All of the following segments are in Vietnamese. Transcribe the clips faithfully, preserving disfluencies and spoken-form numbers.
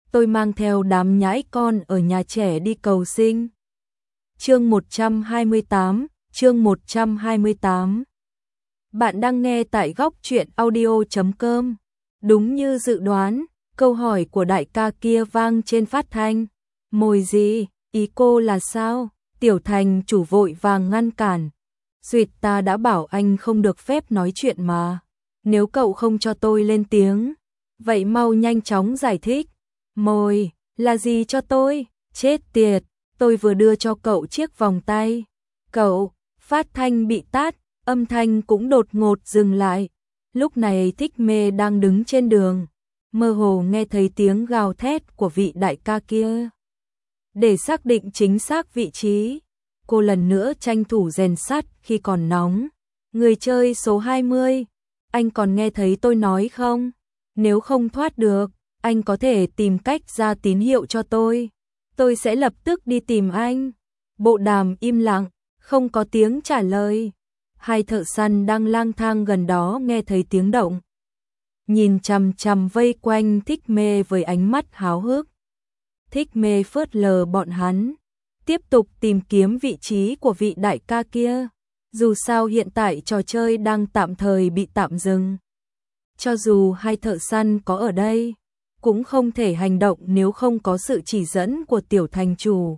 tôi mang theo đám nhãi con ở nhà trẻ đi cầu sinh. Chương một trăm hai mươi tám, chương một trăm hai mươi tám. Bạn đang nghe tại góc truyện audio chấm com. Đúng như dự đoán, câu hỏi của đại ca kia vang trên phát thanh. Mồi gì? Ý cô là sao? Tiểu Thành chủ vội vàng ngăn cản. Duyệt, ta đã bảo anh không được phép nói chuyện mà. Nếu cậu không cho tôi lên tiếng, vậy mau nhanh chóng giải thích. Mồi, là gì cho tôi? Chết tiệt, tôi vừa đưa cho cậu chiếc vòng tay. Cậu, phát thanh bị tát, âm thanh cũng đột ngột dừng lại. Lúc này Thích Mê đang đứng trên đường, mơ hồ nghe thấy tiếng gào thét của vị đại ca kia. Để xác định chính xác vị trí, cô lần nữa tranh thủ rèn sắt khi còn nóng. Người chơi số hai mươi, anh còn nghe thấy tôi nói không? Nếu không thoát được, anh có thể tìm cách ra tín hiệu cho tôi. Tôi sẽ lập tức đi tìm anh. Bộ đàm im lặng, không có tiếng trả lời. Hai thợ săn đang lang thang gần đó nghe thấy tiếng động, nhìn chằm chằm vây quanh Thích Mê với ánh mắt háo hức. Thích Mê phớt lờ bọn hắn, tiếp tục tìm kiếm vị trí của vị đại ca kia. Dù sao hiện tại trò chơi đang tạm thời bị tạm dừng. Cho dù hai thợ săn có ở đây, cũng không thể hành động nếu không có sự chỉ dẫn của tiểu thành chủ.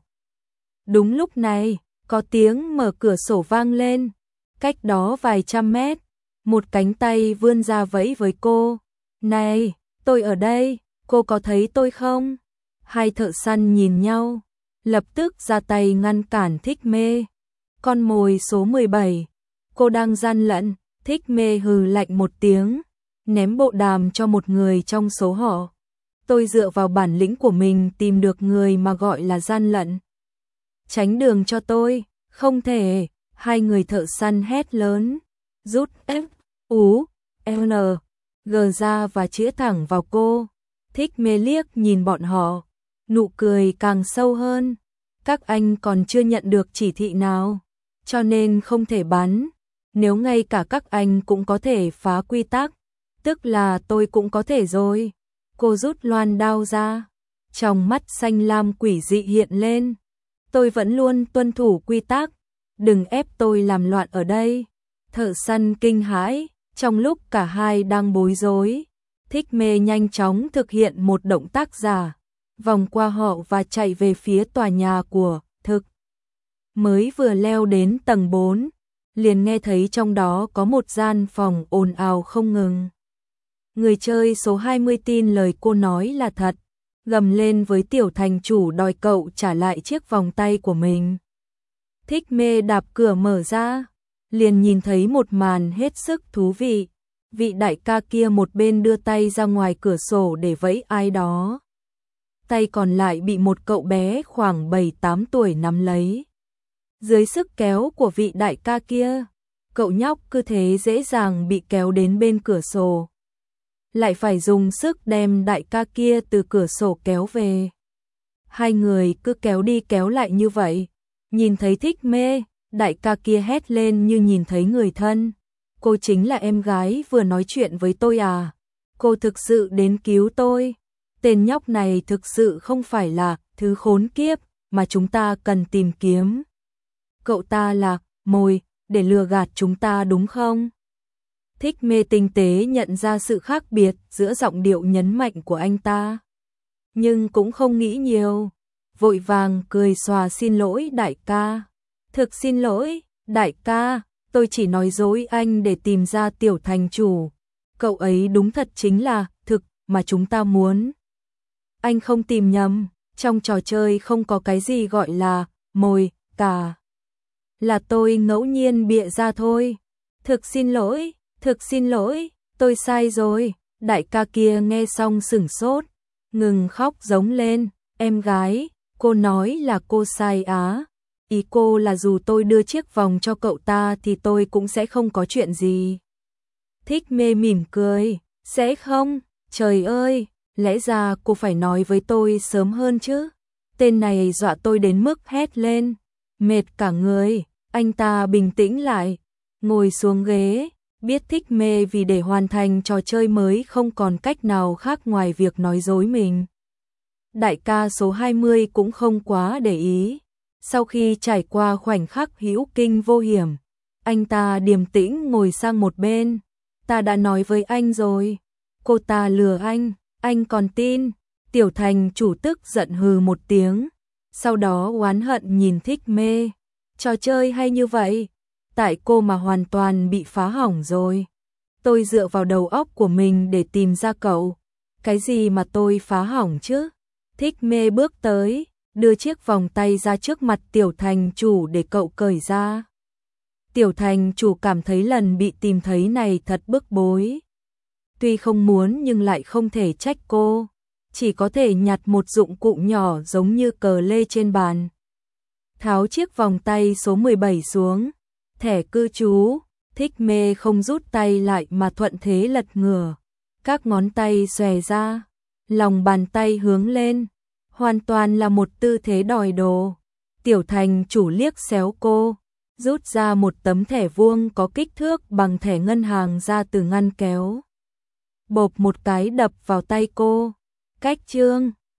Đúng lúc này, có tiếng mở cửa sổ vang lên. Cách đó vài trăm mét, một cánh tay vươn ra vẫy với cô. Này, tôi ở đây, cô có thấy tôi không? Hai thợ săn nhìn nhau, lập tức ra tay ngăn cản Thích Mê. Con mồi số mười bảy, cô đang gian lận. Thích Mê hừ lạnh một tiếng, ném bộ đàm cho một người trong số họ. Tôi dựa vào bản lĩnh của mình tìm được người mà gọi là gian lận. Tránh đường cho tôi. Không thể. Hai người thợ săn hét lớn, rút F, U, N, G ra và chĩa thẳng vào cô. Thích Mê liếc nhìn bọn họ, nụ cười càng sâu hơn. Các anh còn chưa nhận được chỉ thị nào, cho nên không thể bắn. Nếu ngay cả các anh cũng có thể phá quy tắc, tức là tôi cũng có thể rồi. Cô rút loan đao ra, trong mắt xanh lam quỷ dị hiện lên. Tôi vẫn luôn tuân thủ quy tắc, đừng ép tôi làm loạn ở đây. Thợ săn kinh hãi, trong lúc cả hai đang bối rối, Thích Mê nhanh chóng thực hiện một động tác giả, vòng qua họ và chạy về phía tòa nhà của Thực. Mới vừa leo đến tầng bốn, liền nghe thấy trong đó có một gian phòng ồn ào không ngừng. Người chơi số hai mươi tin lời cô nói là thật, gầm lên với tiểu thành chủ đòi cậu trả lại chiếc vòng tay của mình. Thích Mê đạp cửa mở ra, liền nhìn thấy một màn hết sức thú vị. Vị đại ca kia một bên đưa tay ra ngoài cửa sổ để vẫy ai đó, tay còn lại bị một cậu bé khoảng bảy tám tuổi nắm lấy. Dưới sức kéo của vị đại ca kia, cậu nhóc cứ thế dễ dàng bị kéo đến bên cửa sổ, lại phải dùng sức đem đại ca kia từ cửa sổ kéo về. Hai người cứ kéo đi kéo lại như vậy. Nhìn thấy Thích Mê, đại ca kia hét lên như nhìn thấy người thân. Cô chính là em gái vừa nói chuyện với tôi à? Cô thực sự đến cứu tôi. Tên nhóc này thực sự không phải là thứ khốn kiếp mà chúng ta cần tìm kiếm. Cậu ta là mồi để lừa gạt chúng ta đúng không? Thích Mê tinh tế nhận ra sự khác biệt giữa giọng điệu nhấn mạnh của anh ta, nhưng cũng không nghĩ nhiều, vội vàng cười xòa xin lỗi đại ca. Thực xin lỗi, đại ca, tôi chỉ nói dối anh để tìm ra tiểu thành chủ. Cậu ấy đúng thật chính là Thực mà chúng ta muốn. Anh không tìm nhầm, trong trò chơi không có cái gì gọi là mồi cả. Là tôi ngẫu nhiên bịa ra thôi. Thực xin lỗi, thực xin lỗi, tôi sai rồi. Đại ca kia nghe xong sửng sốt, ngừng khóc giống lên. Em gái, cô nói là cô sai á. Ý cô là dù tôi đưa chiếc vòng cho cậu ta thì tôi cũng sẽ không có chuyện gì. Thích Mê mỉm cười, sẽ không? Trời ơi, lẽ ra cô phải nói với tôi sớm hơn chứ. Tên này dọa tôi đến mức hét lên, mệt cả người. Anh ta bình tĩnh lại, ngồi xuống ghế, biết Thích Mê vì để hoàn thành trò chơi mới không còn cách nào khác ngoài việc nói dối mình. Đại ca số hai mươi cũng không quá để ý. Sau khi trải qua khoảnh khắc hữu kinh vô hiểm, anh ta điềm tĩnh ngồi sang một bên. Ta đã nói với anh rồi, cô ta lừa anh, anh còn tin. Tiểu thành chủ tức giận hừ một tiếng, sau đó oán hận nhìn Thích Mê. Trò chơi hay như vậy, tại cô mà hoàn toàn bị phá hỏng rồi. Tôi dựa vào đầu óc của mình để tìm ra cậu. Cái gì mà tôi phá hỏng chứ? Thích Mê bước tới, đưa chiếc vòng tay ra trước mặt tiểu thành chủ để cậu cởi ra. Tiểu thành chủ cảm thấy lần bị tìm thấy này thật bức bối. Tuy không muốn nhưng lại không thể trách cô, chỉ có thể nhặt một dụng cụ nhỏ giống như cờ lê trên bàn. Tháo chiếc vòng tay số mười bảy xuống, thẻ cư trú. Thích Mê không rút tay lại mà thuận thế lật ngửa, các ngón tay xòe ra, lòng bàn tay hướng lên, hoàn toàn là một tư thế đòi đồ. Tiểu thành chủ liếc xéo cô, rút ra một tấm thẻ vuông có kích thước bằng thẻ ngân hàng ra từ ngăn kéo. Bộp một cái đập vào tay cô. Cách trương.